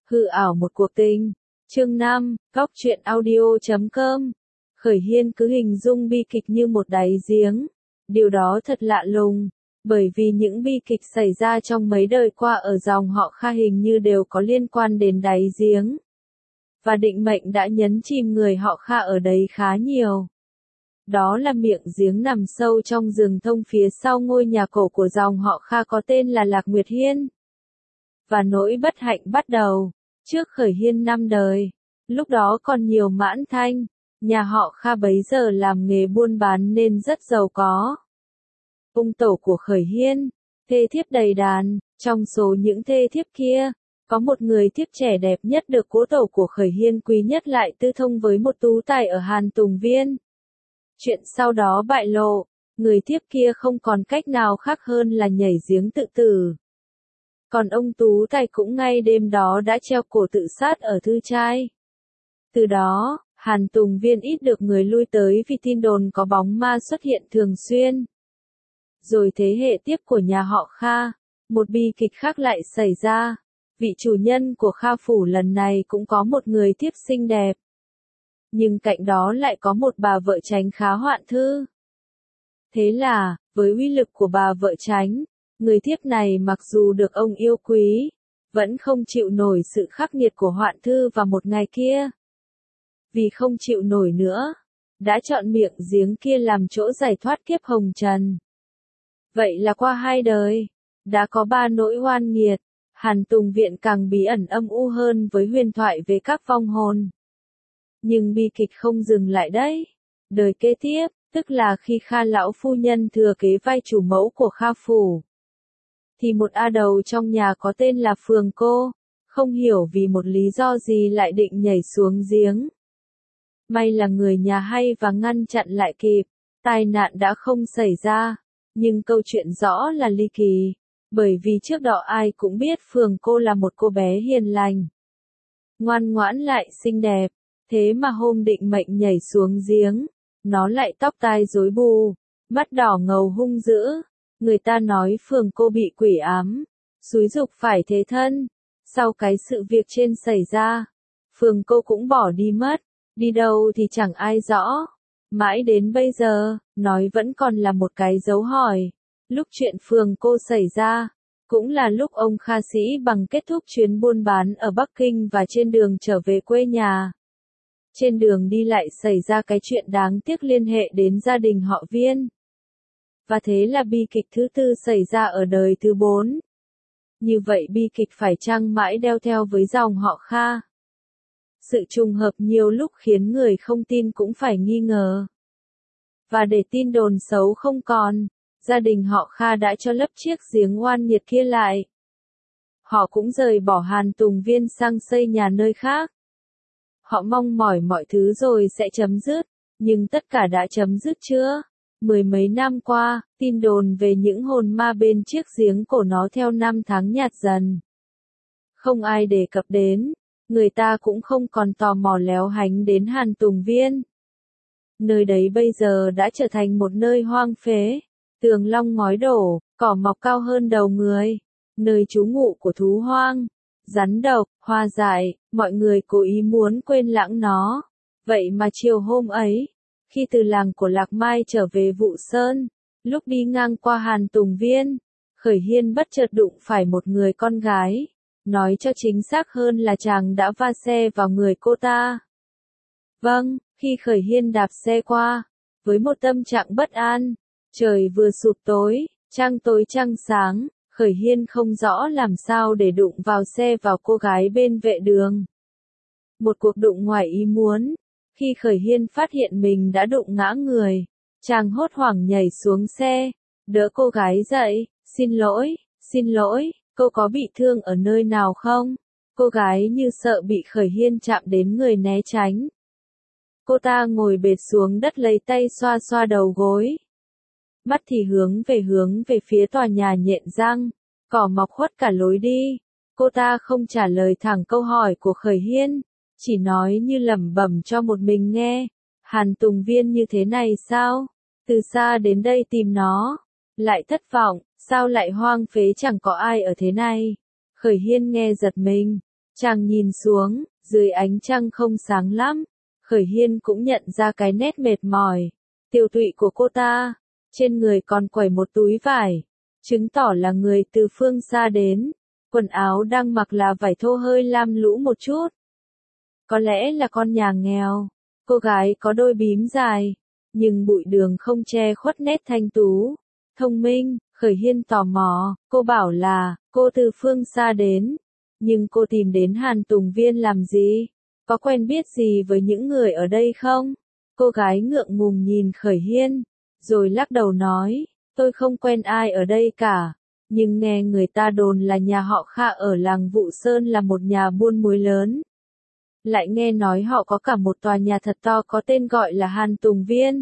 Hư ảo một cuộc tình. Chương 5, Góc truyện audio.com. Khởi Hiên cứ hình dung bi kịch như một đáy giếng. Điều đó thật lạ lùng, bởi vì những bi kịch xảy ra trong mấy đời qua ở dòng họ Kha hình như đều có liên quan đến đáy giếng. Và định mệnh đã nhấn chìm người họ Kha ở đấy khá nhiều. Đó là miệng giếng nằm sâu trong rừng thông phía sau ngôi nhà cổ của dòng họ Kha có tên là Lạc Nguyệt Hiên. Và nỗi bất hạnh bắt đầu, trước Khởi Hiên 5 đời, lúc đó còn nhiều mãn thanh, nhà họ Kha bấy giờ làm nghề buôn bán nên rất giàu có. Ông tổ của Khởi Hiên, thê thiếp đầy đàn, trong số những thê thiếp kia, có một người thiếp trẻ đẹp nhất được cố tổ của Khởi Hiên quý nhất lại tư thông với một tú tài ở Hàn Tùng Viên. Chuyện sau đó bại lộ, người thiếp kia không còn cách nào khác hơn là nhảy giếng tự tử. Còn ông tú tài cũng ngay đêm đó đã treo cổ tự sát ở thư trai. Từ đó, Hàn Tùng Viên ít được người lui tới vì tin đồn có bóng ma xuất hiện thường xuyên. Rồi thế hệ tiếp của nhà họ Kha, một bi kịch khác lại xảy ra. Vị chủ nhân của Kha Phủ lần này cũng có một người thiếp xinh đẹp. Nhưng cạnh đó lại có một bà vợ Chánh khá hoạn thư. Thế là, với uy lực của bà vợ Chánh, người thiếp này mặc dù được ông yêu quý, vẫn không chịu nổi sự khắc nghiệt của hoạn thư vào một ngày kia. Vì không chịu nổi nữa, đã chọn miệng giếng kia làm chỗ giải thoát kiếp hồng trần. Vậy là qua 2 đời, đã có 3 nỗi oan nghiệt. Hàn Tùng Viện càng bí ẩn âm u hơn với huyền thoại về các vong hồn. Nhưng bi kịch không dừng lại đấy. Đời kế tiếp, tức là khi Kha lão phu nhân thừa kế vai chủ mẫu của Kha Phủ, thì một A đầu trong nhà có tên là Phường Cô, không hiểu vì một lý do gì lại định nhảy xuống giếng. May là người nhà hay và ngăn chặn lại kịp, tai nạn đã không xảy ra, nhưng câu chuyện rõ là ly kỳ. Bởi vì trước đó ai cũng biết Phường Cô là một cô bé hiền lành, ngoan ngoãn lại xinh đẹp, thế mà hôm định mệnh nhảy xuống giếng, nó lại tóc tai rối bù, mắt đỏ ngầu hung dữ. Người ta nói Phường Cô bị quỷ ám, xúi giục phải thế thân. Sau cái sự việc trên xảy ra, Phường Cô cũng bỏ đi mất, đi đâu thì chẳng ai rõ. Mãi đến bây giờ, nói vẫn còn là một cái dấu hỏi. Lúc chuyện Phường Cô xảy ra, cũng là lúc ông Kha Sĩ Bằng kết thúc chuyến buôn bán ở Bắc Kinh và trên đường trở về quê nhà. Trên đường đi lại xảy ra cái chuyện đáng tiếc liên hệ đến gia đình họ Viên. Và thế là bi kịch thứ 4 xảy ra ở đời thứ 4. Như vậy bi kịch phải chăng mãi đeo theo với dòng họ Kha? Sự trùng hợp nhiều lúc khiến người không tin cũng phải nghi ngờ. Và để tin đồn xấu không còn, gia đình họ Kha đã cho lấp chiếc giếng oan nghiệt kia lại. Họ cũng rời bỏ Hàn Tùng Viên sang xây nhà nơi khác. Họ mong mỏi mọi thứ rồi sẽ chấm dứt, nhưng tất cả đã chấm dứt chưa? 10 mấy năm qua, tin đồn về những hồn ma bên chiếc giếng cổ nó theo năm tháng nhạt dần. Không ai đề cập đến, người ta cũng không còn tò mò léo hánh đến Hàn Tùng Viên. Nơi đấy bây giờ đã trở thành một nơi hoang phế. Tường long ngói đổ, cỏ mọc cao hơn đầu người, nơi trú ngụ của thú hoang, rắn độc, hoa dại, mọi người cố ý muốn quên lãng nó. Vậy mà chiều hôm ấy, khi từ làng của Lạc Mai trở về Vụ Sơn, lúc đi ngang qua Hàn Tùng Viên, Khởi Hiên bất chợt đụng phải một người con gái, nói cho chính xác hơn là chàng đã va xe vào người cô ta. Vâng, khi Khởi Hiên đạp xe qua, với một tâm trạng bất an, trời vừa sụp tối, trăng tối trăng sáng, Khởi Hiên không rõ làm sao để đụng vào xe vào cô gái bên vệ đường. Một cuộc đụng ngoài ý muốn, khi Khởi Hiên phát hiện mình đã đụng ngã người, chàng hốt hoảng nhảy xuống xe, đỡ cô gái dậy, xin lỗi, cô có bị thương ở nơi nào không? Cô gái như sợ bị Khởi Hiên chạm đến người né tránh. Cô ta ngồi bệt xuống đất lấy tay xoa xoa đầu gối. Mắt thì hướng về phía tòa nhà nhện răng, cỏ mọc khuất cả lối đi. Cô ta không trả lời thẳng câu hỏi của Khởi Hiên, chỉ nói như lẩm bẩm cho một mình nghe. Hàn Tùng Viên như thế này sao? Từ xa đến đây tìm nó, lại thất vọng, sao lại hoang phế chẳng có ai ở thế này? Khởi Hiên nghe giật mình, Chàng nhìn xuống, dưới ánh trăng không sáng lắm. Khởi Hiên cũng nhận ra cái nét mệt mỏi, tiêu tụy của cô ta. Trên người còn quẩy một túi vải, chứng tỏ là người từ phương xa đến. Quần áo đang mặc là vải thô hơi lam lũ một chút. Có lẽ là con nhà nghèo. Cô gái có đôi bím dài, nhưng bụi đường không che khuất nét thanh tú. Thông minh, Khởi Hiên tò mò, cô bảo là, cô từ phương xa đến. Nhưng cô tìm đến Hàn Tùng Viên làm gì? Có quen biết gì với những người ở đây không? Cô gái ngượng ngùng nhìn Khởi Hiên, rồi lắc đầu nói, tôi không quen ai ở đây cả. Nhưng nghe người ta đồn là nhà họ Kha ở làng Vụ Sơn là một nhà buôn muối lớn. Lại nghe nói họ có cả một tòa nhà thật to có tên gọi là Hàn Tùng Viên.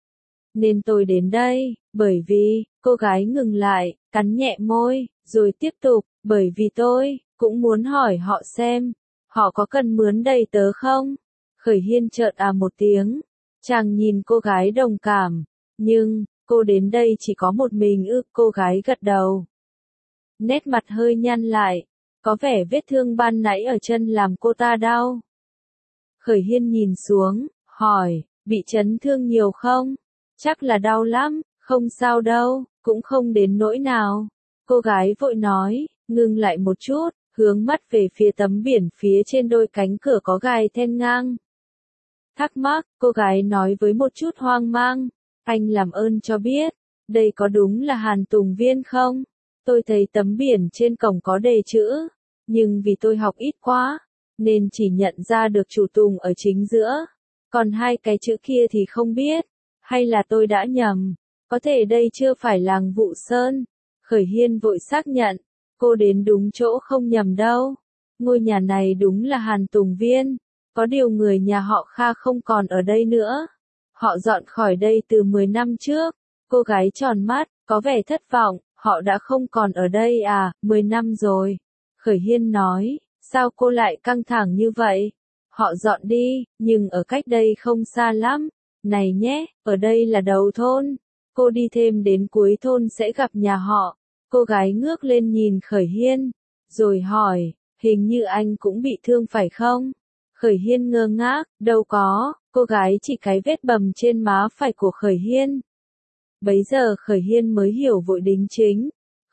Nên tôi đến đây, bởi vì, cô gái ngừng lại, cắn nhẹ môi, rồi tiếp tục, bởi vì tôi cũng muốn hỏi họ xem, họ có cần mướn đầy tớ không? Khởi Hiên chợt một tiếng, chàng nhìn cô gái đồng cảm, nhưng, cô đến đây chỉ có một mình ư? Cô gái gật đầu. Nét mặt hơi nhăn lại, có vẻ vết thương ban nãy ở chân làm cô ta đau. Khởi Hiên nhìn xuống, hỏi, bị chấn thương nhiều không? Chắc là đau lắm, không sao đâu, cũng không đến nỗi nào. Cô gái vội nói, ngừng lại một chút, hướng mắt về phía tấm biển phía trên đôi cánh cửa có gai then ngang. Thắc mắc, cô gái nói với một chút hoang mang, anh làm ơn cho biết, đây có đúng là Hàn Tùng Viên không? Tôi thấy tấm biển trên cổng có đề chữ, nhưng vì tôi học ít quá, nên chỉ nhận ra được chủ Tùng ở chính giữa, còn hai cái chữ kia thì không biết, hay là tôi đã nhầm, có thể đây chưa phải làng Vụ Sơn. Khởi Hiên vội xác nhận, cô đến đúng chỗ không nhầm đâu, ngôi nhà này đúng là Hàn Tùng Viên, có điều người nhà họ Kha không còn ở đây nữa, họ dọn khỏi đây từ 10 năm trước. Cô gái tròn mắt, có vẻ thất vọng, họ đã không còn ở đây à? 10 năm rồi. Khởi Hiên nói, sao cô lại căng thẳng như vậy? Họ dọn đi, nhưng ở cách đây không xa lắm. Này nhé, ở đây là đầu thôn. Cô đi thêm đến cuối thôn sẽ gặp nhà họ. Cô gái ngước lên nhìn Khởi Hiên, rồi hỏi, hình như anh cũng bị thương phải không? Khởi Hiên ngơ ngác, đâu có, cô gái chỉ cái vết bầm trên má phải của Khởi Hiên. Bấy giờ Khởi Hiên mới hiểu vội đính chính.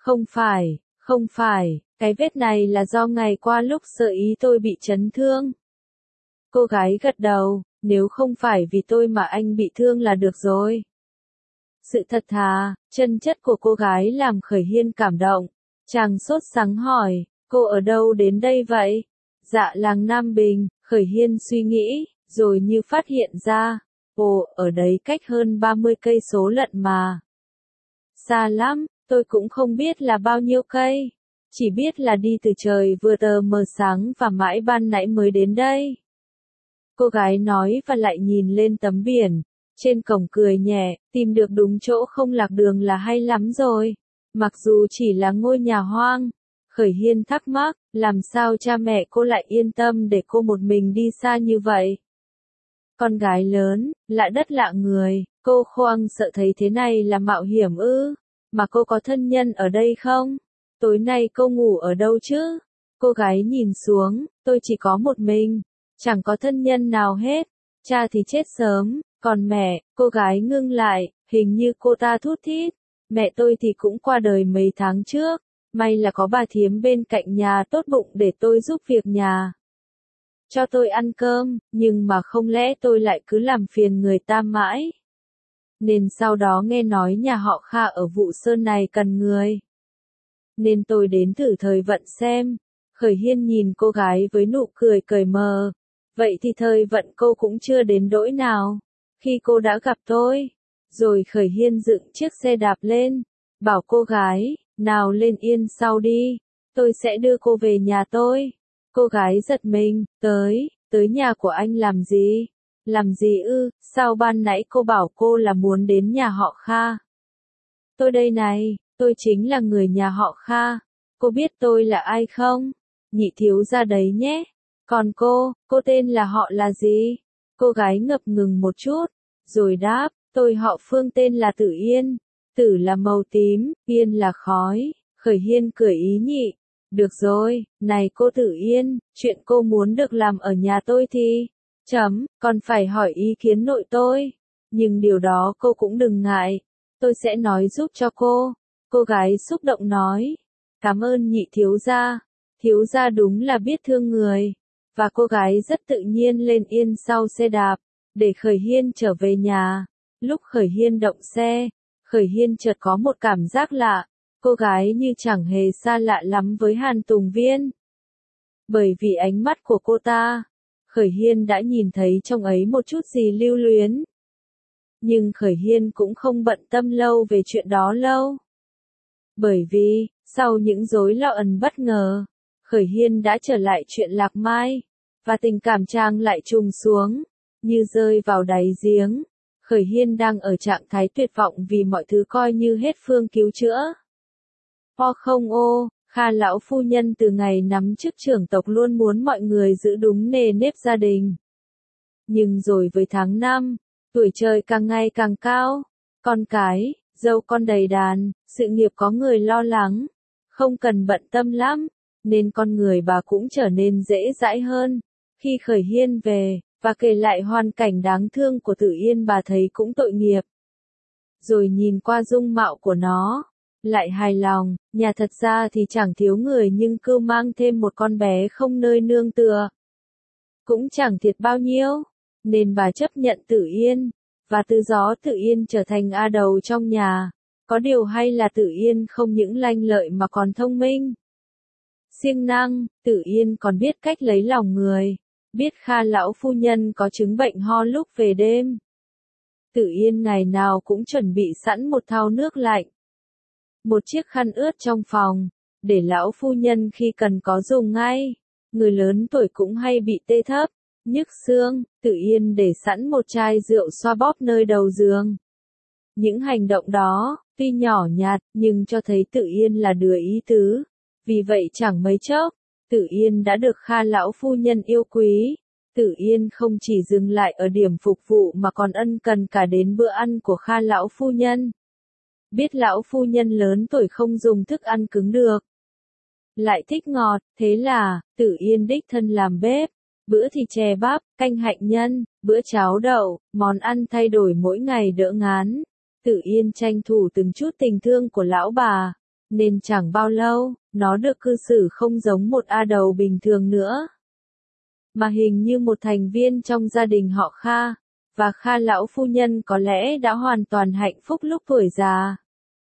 Không phải, cái vết này là do ngày qua lúc sơ ý tôi bị chấn thương. Cô gái gật đầu, nếu không phải vì tôi mà anh bị thương là được rồi. Sự thật thà, chân chất của cô gái làm Khởi Hiên cảm động. Chàng sốt sắng hỏi, cô ở đâu đến đây vậy? Dạ làng Nam Bình, Khởi Hiên suy nghĩ, rồi như phát hiện ra. Ồ, ở đấy cách hơn 30 cây số lận mà. Xa lắm, tôi cũng không biết là bao nhiêu cây. Chỉ biết là đi từ trời vừa tờ mờ sáng và mãi ban nãy mới đến đây. Cô gái nói và lại nhìn lên tấm biển. Trên cổng cười nhẹ, tìm được đúng chỗ không lạc đường là hay lắm rồi. Mặc dù chỉ là ngôi nhà hoang. Khởi Hiên thắc mắc, làm sao cha mẹ cô lại yên tâm để cô một mình đi xa như vậy? Con gái lớn, lạ đất lạ người, cô khoang sợ thấy thế này là mạo hiểm ư? Mà cô có thân nhân ở đây không? Tối nay cô ngủ ở đâu chứ? Cô gái nhìn xuống, tôi chỉ có một mình, chẳng có thân nhân nào hết. Cha thì chết sớm, còn mẹ, cô gái ngưng lại, hình như cô ta thút thít. Mẹ tôi thì cũng qua đời mấy tháng trước, may là có bà thím bên cạnh nhà tốt bụng để tôi giúp việc nhà. Cho tôi ăn cơm, nhưng mà không lẽ tôi lại cứ làm phiền người ta mãi. Nên sau đó nghe nói nhà họ Kha ở Vụ Sơn này cần người. Nên tôi đến thử thời vận xem. Khởi Hiên nhìn cô gái với nụ cười cởi mờ. Vậy thì thời vận cô cũng chưa đến đỗi nào. Khi cô đã gặp tôi. Rồi Khởi Hiên dựng chiếc xe đạp lên. Bảo cô gái, nào lên yên sau đi. Tôi sẽ đưa cô về nhà tôi. Cô gái giật mình, tới nhà của anh làm gì? Làm gì ư? Sao ban nãy cô bảo cô là muốn đến nhà họ Kha? Tôi đây này, tôi chính là người nhà họ Kha. Cô biết tôi là ai không? Nhị thiếu gia đấy nhé. Còn cô tên là họ là gì? Cô gái ngập ngừng một chút, rồi đáp, tôi họ Phương tên là Tử Yên. Tử là màu tím, Yên là khói. Khởi Hiên cười ý nhị. Được rồi, này cô Tử Yên, chuyện cô muốn được làm ở nhà tôi thì, còn phải hỏi ý kiến nội tôi. Nhưng điều đó cô cũng đừng ngại, tôi sẽ nói giúp cho cô. Cô gái xúc động nói, cảm ơn nhị thiếu gia đúng là biết thương người. Và cô gái rất tự nhiên lên yên sau xe đạp, để Khởi Hiên trở về nhà. Lúc Khởi Hiên động xe, Khởi Hiên chợt có một cảm giác lạ, cô gái như chẳng hề xa lạ lắm với Hàn Tùng Viên. Bởi vì ánh mắt của cô ta, Khởi Hiên đã nhìn thấy trong ấy một chút gì lưu luyến. Nhưng Khởi Hiên cũng không bận tâm lâu về chuyện đó lâu. Bởi vì, sau những rối loạn bất ngờ, Khởi Hiên đã trở lại chuyện Lạc Mai, và tình cảm chàng lại trùng xuống, như rơi vào đáy giếng. Khởi Hiên đang ở trạng thái tuyệt vọng vì mọi thứ coi như hết phương cứu chữa. Không ô, Kha lão phu nhân từ ngày nắm chức trưởng tộc luôn muốn mọi người giữ đúng nề nếp gia đình. Nhưng rồi với tháng 5, tuổi trời càng ngày càng cao, con cái, dâu con đầy đàn, sự nghiệp có người lo lắng, không cần bận tâm lắm, nên con người bà cũng trở nên dễ dãi hơn. Khi Khởi Hiên về, và kể lại hoàn cảnh đáng thương của Tử Yên, bà thấy cũng tội nghiệp. Rồi nhìn qua dung mạo của nó, lại hài lòng, nhà thật ra thì chẳng thiếu người nhưng cứ mang thêm một con bé không nơi nương tựa. Cũng chẳng thiệt bao nhiêu, nên bà chấp nhận Tử Yên, và từ gió Tử Yên trở thành A đầu trong nhà. Có điều hay là Tử Yên không những lanh lợi mà còn thông minh. Siêng năng, Tử Yên còn biết cách lấy lòng người, biết Kha lão phu nhân có chứng bệnh ho lúc về đêm. Tử Yên ngày nào cũng chuẩn bị sẵn một thau nước lạnh, một chiếc khăn ướt trong phòng, để lão phu nhân khi cần có dùng ngay. Người lớn tuổi cũng hay bị tê thấp, nhức xương, Tử Yên để sẵn một chai rượu xoa bóp nơi đầu giường. Những hành động đó, tuy nhỏ nhặt, nhưng cho thấy Tử Yên là đứa ý tứ. Vì vậy chẳng mấy chốc, Tử Yên đã được Kha lão phu nhân yêu quý. Tử Yên không chỉ dừng lại ở điểm phục vụ mà còn ân cần cả đến bữa ăn của Kha lão phu nhân. Biết lão phu nhân lớn tuổi không dùng thức ăn cứng được, lại thích ngọt, thế là, Tử Yên đích thân làm bếp. Bữa thì chè bắp, canh hạnh nhân, bữa cháo đậu, món ăn thay đổi mỗi ngày đỡ ngán. Tử Yên tranh thủ từng chút tình thương của lão bà, nên chẳng bao lâu, nó được cư xử không giống một A đầu bình thường nữa, mà hình như một thành viên trong gia đình họ Kha, và Kha lão phu nhân có lẽ đã hoàn toàn hạnh phúc lúc tuổi già.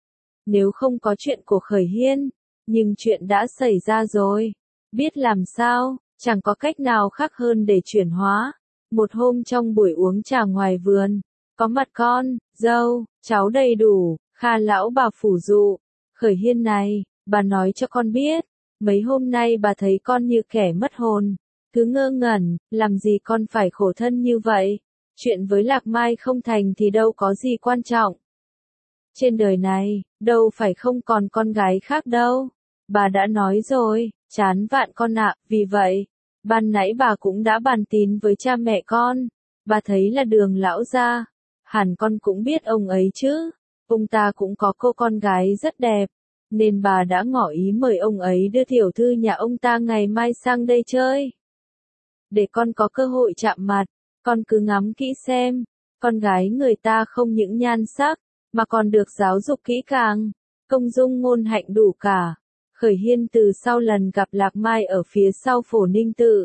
Nếu không có chuyện của Khởi Hiên, nhưng chuyện đã xảy ra rồi, biết làm sao, chẳng có cách nào khác hơn để chuyển hóa. Một hôm trong buổi uống trà ngoài vườn, có mặt con, dâu, cháu đầy đủ, Kha lão bà phủ dụ, Khởi Hiên này, bà nói cho con biết, mấy hôm nay bà thấy con như kẻ mất hồn, cứ ngơ ngẩn, làm gì con phải khổ thân như vậy, chuyện với Lạc Mai không thành thì đâu có gì quan trọng. Trên đời này, đâu phải không còn con gái khác đâu, bà đã nói rồi, chán vạn con ạ, vì vậy, ban nãy bà cũng đã bàn tín với cha mẹ con, bà thấy là Đường lão gia, hẳn con cũng biết ông ấy chứ, ông ta cũng có cô con gái rất đẹp, nên bà đã ngỏ ý mời ông ấy đưa tiểu thư nhà ông ta ngày mai sang đây chơi. Để con có cơ hội chạm mặt, con cứ ngắm kỹ xem, con gái người ta không những nhan sắc, mà còn được giáo dục kỹ càng, công dung ngôn hạnh đủ cả. Khởi Hiên từ sau lần gặp Lạc Mai ở phía sau Phổ Ninh Tự,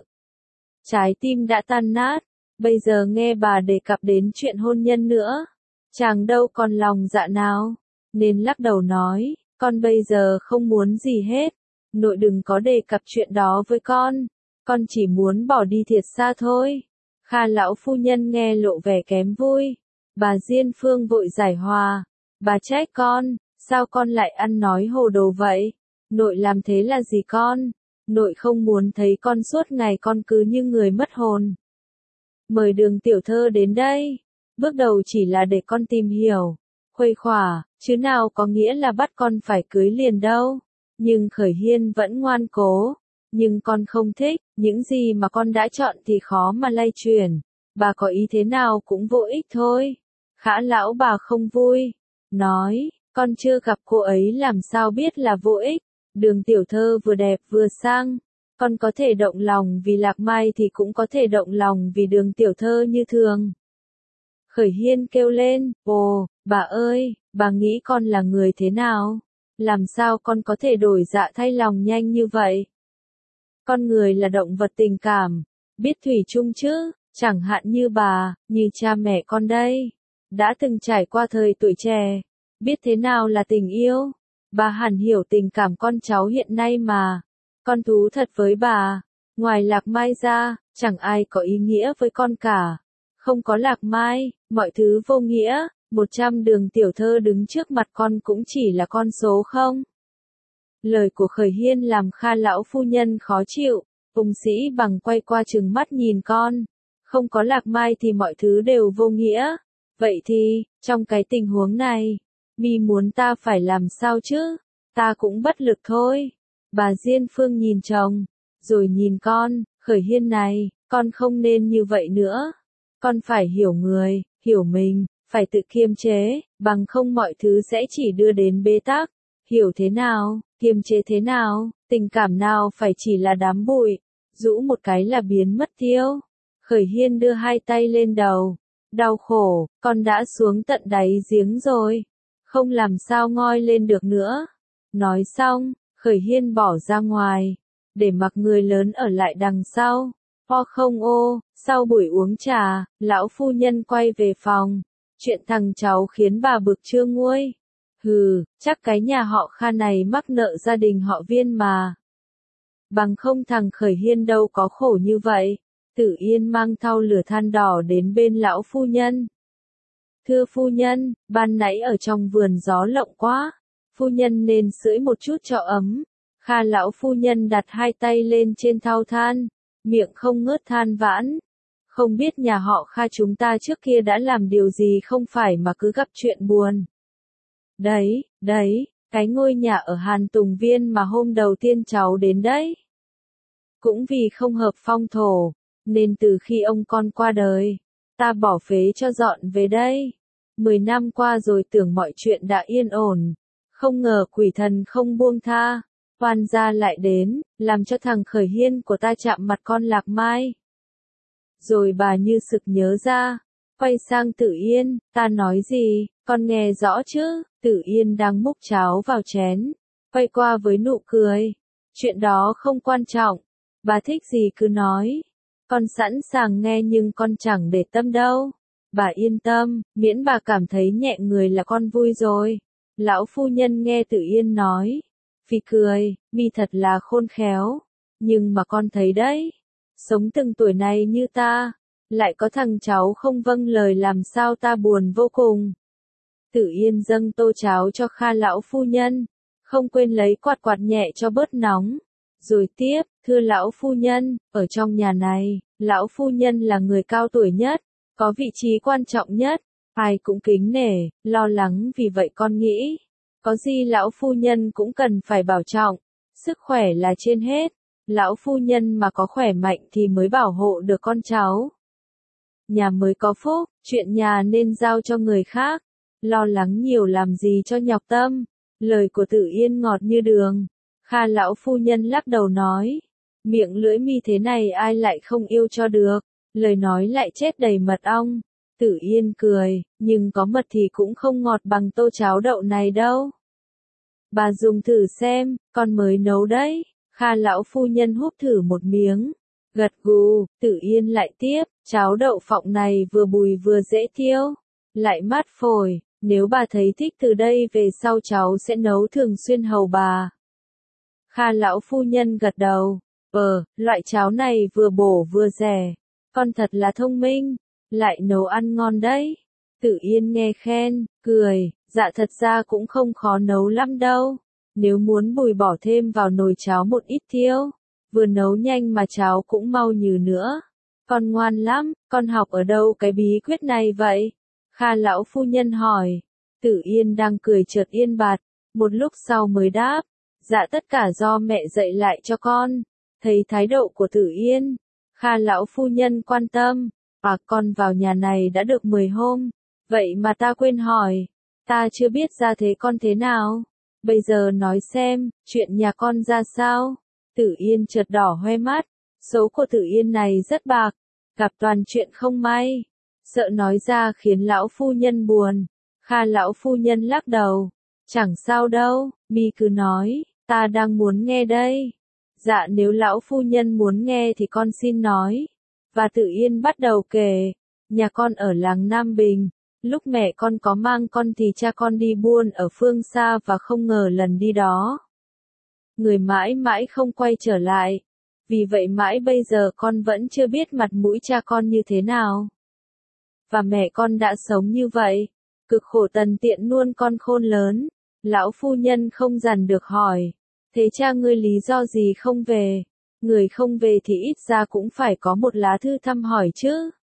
trái tim đã tan nát, bây giờ nghe bà đề cập đến chuyện hôn nhân nữa, chàng đâu còn lòng dạ nào, nên lắc đầu nói, con bây giờ không muốn gì hết, nội đừng có đề cập chuyện đó với con chỉ muốn bỏ đi thiệt xa thôi. Kha lão phu nhân nghe lộ vẻ kém vui, bà Diên Phương vội giải hòa, bà trách con, sao con lại ăn nói hồ đồ vậy, nội làm thế là gì con, nội không muốn thấy con suốt ngày con cứ như người mất hồn. Mời Đường tiểu thơ đến đây, bước đầu chỉ là để con tìm hiểu, khuây khỏa, chứ nào có nghĩa là bắt con phải cưới liền đâu. Nhưng Khởi Hiên vẫn ngoan cố, nhưng con không thích, những gì mà con đã chọn thì khó mà lay chuyển, bà có ý thế nào cũng vô ích thôi. Khả lão bà không vui, nói, con chưa gặp cô ấy làm sao biết là vô ích, Đường tiểu thơ vừa đẹp vừa sang, con có thể động lòng vì Lạc Mai thì cũng có thể động lòng vì đường tiểu thơ như thường. Khởi Hiên kêu lên, ồ, bà ơi, bà nghĩ con là người thế nào? Làm sao con có thể đổi dạ thay lòng nhanh như vậy? Con người là động vật tình cảm, biết thủy chung chứ, chẳng hạn như bà, như cha mẹ con đây. Đã từng trải qua thời tuổi trẻ, biết thế nào là tình yêu. Bà hẳn hiểu tình cảm con cháu hiện nay mà. Con thú thật với bà, ngoài Lạc Mai ra, chẳng ai có ý nghĩa với con cả. Không có Lạc Mai, mọi thứ vô nghĩa, 100 đường tiểu thơ đứng trước mặt con cũng chỉ là con số không. Lời của Khởi Hiên làm Kha lão phu nhân khó chịu, Ung Sĩ Bằng quay qua trừng mắt nhìn con. Không có Lạc Mai thì mọi thứ đều vô nghĩa. Vậy thì, trong cái tình huống này, mi muốn ta phải làm sao chứ? Ta cũng bất lực thôi. Bà Diên Phương nhìn chồng, rồi nhìn con, Khởi Hiên này, con không nên như vậy nữa. Con phải hiểu người, hiểu mình, phải tự kiềm chế, bằng không mọi thứ sẽ chỉ đưa đến bế tắc. Hiểu thế nào, kiềm chế thế nào, tình cảm nào phải chỉ là đám bụi, rũ một cái là biến mất tiêu. Khởi Hiên đưa hai tay lên đầu, đau khổ, con đã xuống tận đáy giếng rồi, không làm sao ngoi lên được nữa. Nói xong, Khởi Hiên bỏ ra ngoài, để mặc người lớn ở lại đằng sau. Ho không ô, sau buổi uống trà, lão phu nhân quay về phòng. Chuyện thằng cháu khiến bà bực chưa nguôi. Hừ, chắc cái nhà họ Kha này mắc nợ gia đình họ Viên mà. Bằng không thằng Khởi Hiên đâu có khổ như vậy. Tử Yên mang thau lửa than đỏ đến bên lão phu nhân. Thưa phu nhân, ban nãy ở trong vườn gió lộng quá. Phu nhân nên sưởi một chút cho ấm. Kha lão phu nhân đặt hai tay lên trên thau than, miệng không ngớt than vãn. Không biết nhà họ Kha chúng ta trước kia đã làm điều gì không phải mà cứ gặp chuyện buồn. Đấy, cái ngôi nhà ở Hàn Tùng Viên mà hôm đầu tiên cháu đến đấy. Cũng vì không hợp phong thổ, nên từ khi ông con qua đời, ta bỏ phế cho dọn về đây. 10 năm qua rồi tưởng mọi chuyện đã yên ổn, không ngờ quỷ thần không buông tha. Oan gia lại đến, làm cho thằng Khởi Hiên của ta chạm mặt con Lạc Mai. Rồi bà như sực nhớ ra, quay sang Tử Yên, ta nói gì, con nghe rõ chứ? Tử Yên đang múc cháo vào chén, quay qua với nụ cười. Chuyện đó không quan trọng, bà thích gì cứ nói. Con sẵn sàng nghe nhưng con chẳng để tâm đâu. Bà yên tâm, miễn bà cảm thấy nhẹ người là con vui rồi. Lão phu nhân nghe Tử Yên nói, phì cười, mi thật là khôn khéo. Nhưng mà con thấy đấy, sống từng tuổi này như ta, lại có thằng cháu không vâng lời làm sao ta buồn vô cùng. Tử Yên dâng tô cháo cho Kha lão phu nhân, không quên lấy quạt quạt nhẹ cho bớt nóng. Rồi tiếp, thưa lão phu nhân, ở trong nhà này, lão phu nhân là người cao tuổi nhất, có vị trí quan trọng nhất, ai cũng kính nể, lo lắng vì vậy con nghĩ, có gì lão phu nhân cũng cần phải bảo trọng, sức khỏe là trên hết, lão phu nhân mà có khỏe mạnh thì mới bảo hộ được con cháu. Nhà mới có phúc, chuyện nhà nên giao cho người khác, lo lắng nhiều làm gì cho nhọc tâm. Lời của Tử Yên ngọt như đường. Kha lão phu nhân lắc đầu nói, miệng lưỡi mi thế này ai lại không yêu cho được, lời nói lại chết đầy mật ong. Tử Yên cười, nhưng có mật thì cũng không ngọt bằng tô cháo đậu này đâu. Bà dùng thử xem, con mới nấu đấy. Kha lão phu nhân húp thử một miếng, gật gù. Tử Yên lại tiếp, cháo đậu phộng này vừa bùi vừa dễ tiêu, lại mát phổi, nếu bà thấy thích từ đây về sau cháu sẽ nấu thường xuyên hầu bà. Kha lão phu nhân gật đầu, loại cháo này vừa bổ vừa rẻ, con thật là thông minh, lại nấu ăn ngon đấy. Tử Yên nghe khen, cười, dạ thật ra cũng không khó nấu lắm đâu. Nếu muốn bùi bỏ thêm vào nồi cháo một ít tiêu, vừa nấu nhanh mà cháo cũng mau nhừ nữa. Con ngoan lắm, con học ở đâu cái bí quyết này vậy? Kha lão phu nhân hỏi. Tử Yên đang cười chợt yên bặt, một lúc sau mới đáp, dạ tất cả do mẹ dạy lại cho con. Thấy thái độ của Tử Yên, Kha lão phu nhân quan tâm, con vào nhà này đã được 10 hôm, vậy mà ta quên hỏi, ta chưa biết ra thế con thế nào. Bây giờ nói xem, chuyện nhà con ra sao? Tử Yên chợt đỏ hoe mắt, số của Tử Yên này rất bạc, gặp toàn chuyện không may, sợ nói ra khiến lão phu nhân buồn. Kha lão phu nhân lắc đầu, chẳng sao đâu, mi cứ nói, ta đang muốn nghe đây. Dạ nếu lão phu nhân muốn nghe thì con xin nói. Và Tử Yên bắt đầu kể, nhà con ở làng Nam Bình, lúc mẹ con có mang con thì cha con đi buôn ở phương xa và không ngờ lần đi đó. Người mãi mãi không quay trở lại, vì vậy mãi bây giờ con vẫn chưa biết mặt mũi cha con như thế nào. Và mẹ con đã sống như vậy, cực khổ tần tiện nuôi con khôn lớn. Lão phu nhân không dằn được hỏi, thế cha ngươi lý do gì không về? Người không về thì ít ra cũng phải có một lá thư thăm hỏi chứ.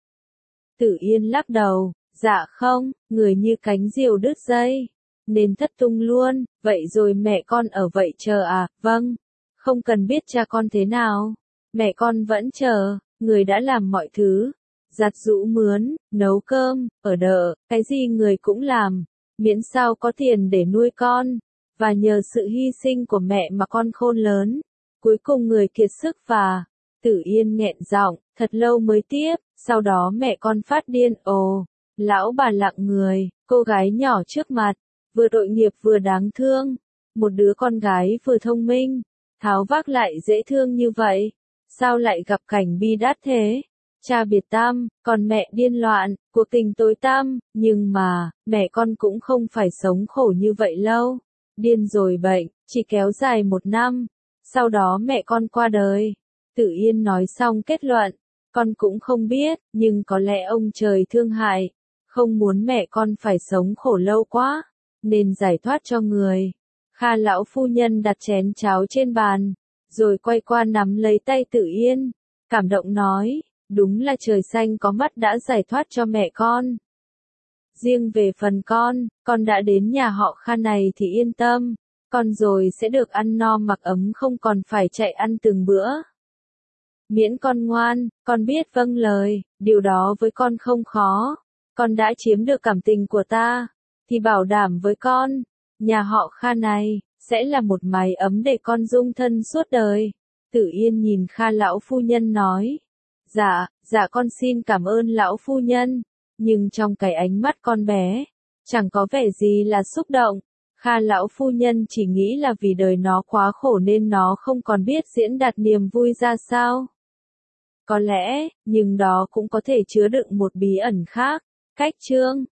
Tử Yên lắc đầu, dạ không, người như cánh diều đứt dây, nên thất tung luôn. Vậy rồi mẹ con ở vậy chờ à? Vâng, không cần biết cha con thế nào, mẹ con vẫn chờ. Người đã làm mọi thứ, giặt giũ mướn, nấu cơm, ở đợ, cái gì người cũng làm, miễn sao có tiền để nuôi con. Và nhờ sự hy sinh của mẹ mà con khôn lớn, cuối cùng người kiệt sức và... Tử Yên nghẹn giọng, thật lâu mới tiếp, sau đó mẹ con phát điên. Ồ, lão bà lặng người, cô gái nhỏ trước mặt, vừa tội nghiệp vừa đáng thương, một đứa con gái vừa thông minh, tháo vác lại dễ thương như vậy, sao lại gặp cảnh bi đát thế? Cha biệt tam, còn mẹ điên loạn, cuộc tình tối tăm, nhưng mà, mẹ con cũng không phải sống khổ như vậy lâu. Điên rồi bệnh, chỉ kéo dài 1 năm, sau đó mẹ con qua đời. Tử Yên nói xong kết luận, con cũng không biết, nhưng có lẽ ông trời thương hại, không muốn mẹ con phải sống khổ lâu quá, nên giải thoát cho người. Kha lão phu nhân đặt chén cháo trên bàn, rồi quay qua nắm lấy tay Tử Yên, cảm động nói, đúng là trời xanh có mắt đã giải thoát cho mẹ con. Riêng về phần con đã đến nhà họ Kha này thì yên tâm, con rồi sẽ được ăn no mặc ấm không còn phải chạy ăn từng bữa. Miễn con ngoan, con biết vâng lời, điều đó với con không khó. Con đã chiếm được cảm tình của ta, thì bảo đảm với con, nhà họ Kha này, sẽ là một mái ấm để con dung thân suốt đời. Tử Yên nhìn Kha lão phu nhân nói, dạ con xin cảm ơn lão phu nhân, nhưng trong cái ánh mắt con bé, chẳng có vẻ gì là xúc động. Kha lão phu nhân chỉ nghĩ là vì đời nó quá khổ nên nó không còn biết diễn đạt niềm vui ra sao. Có lẽ, nhưng đó cũng có thể chứa đựng một bí ẩn khác. Cách chương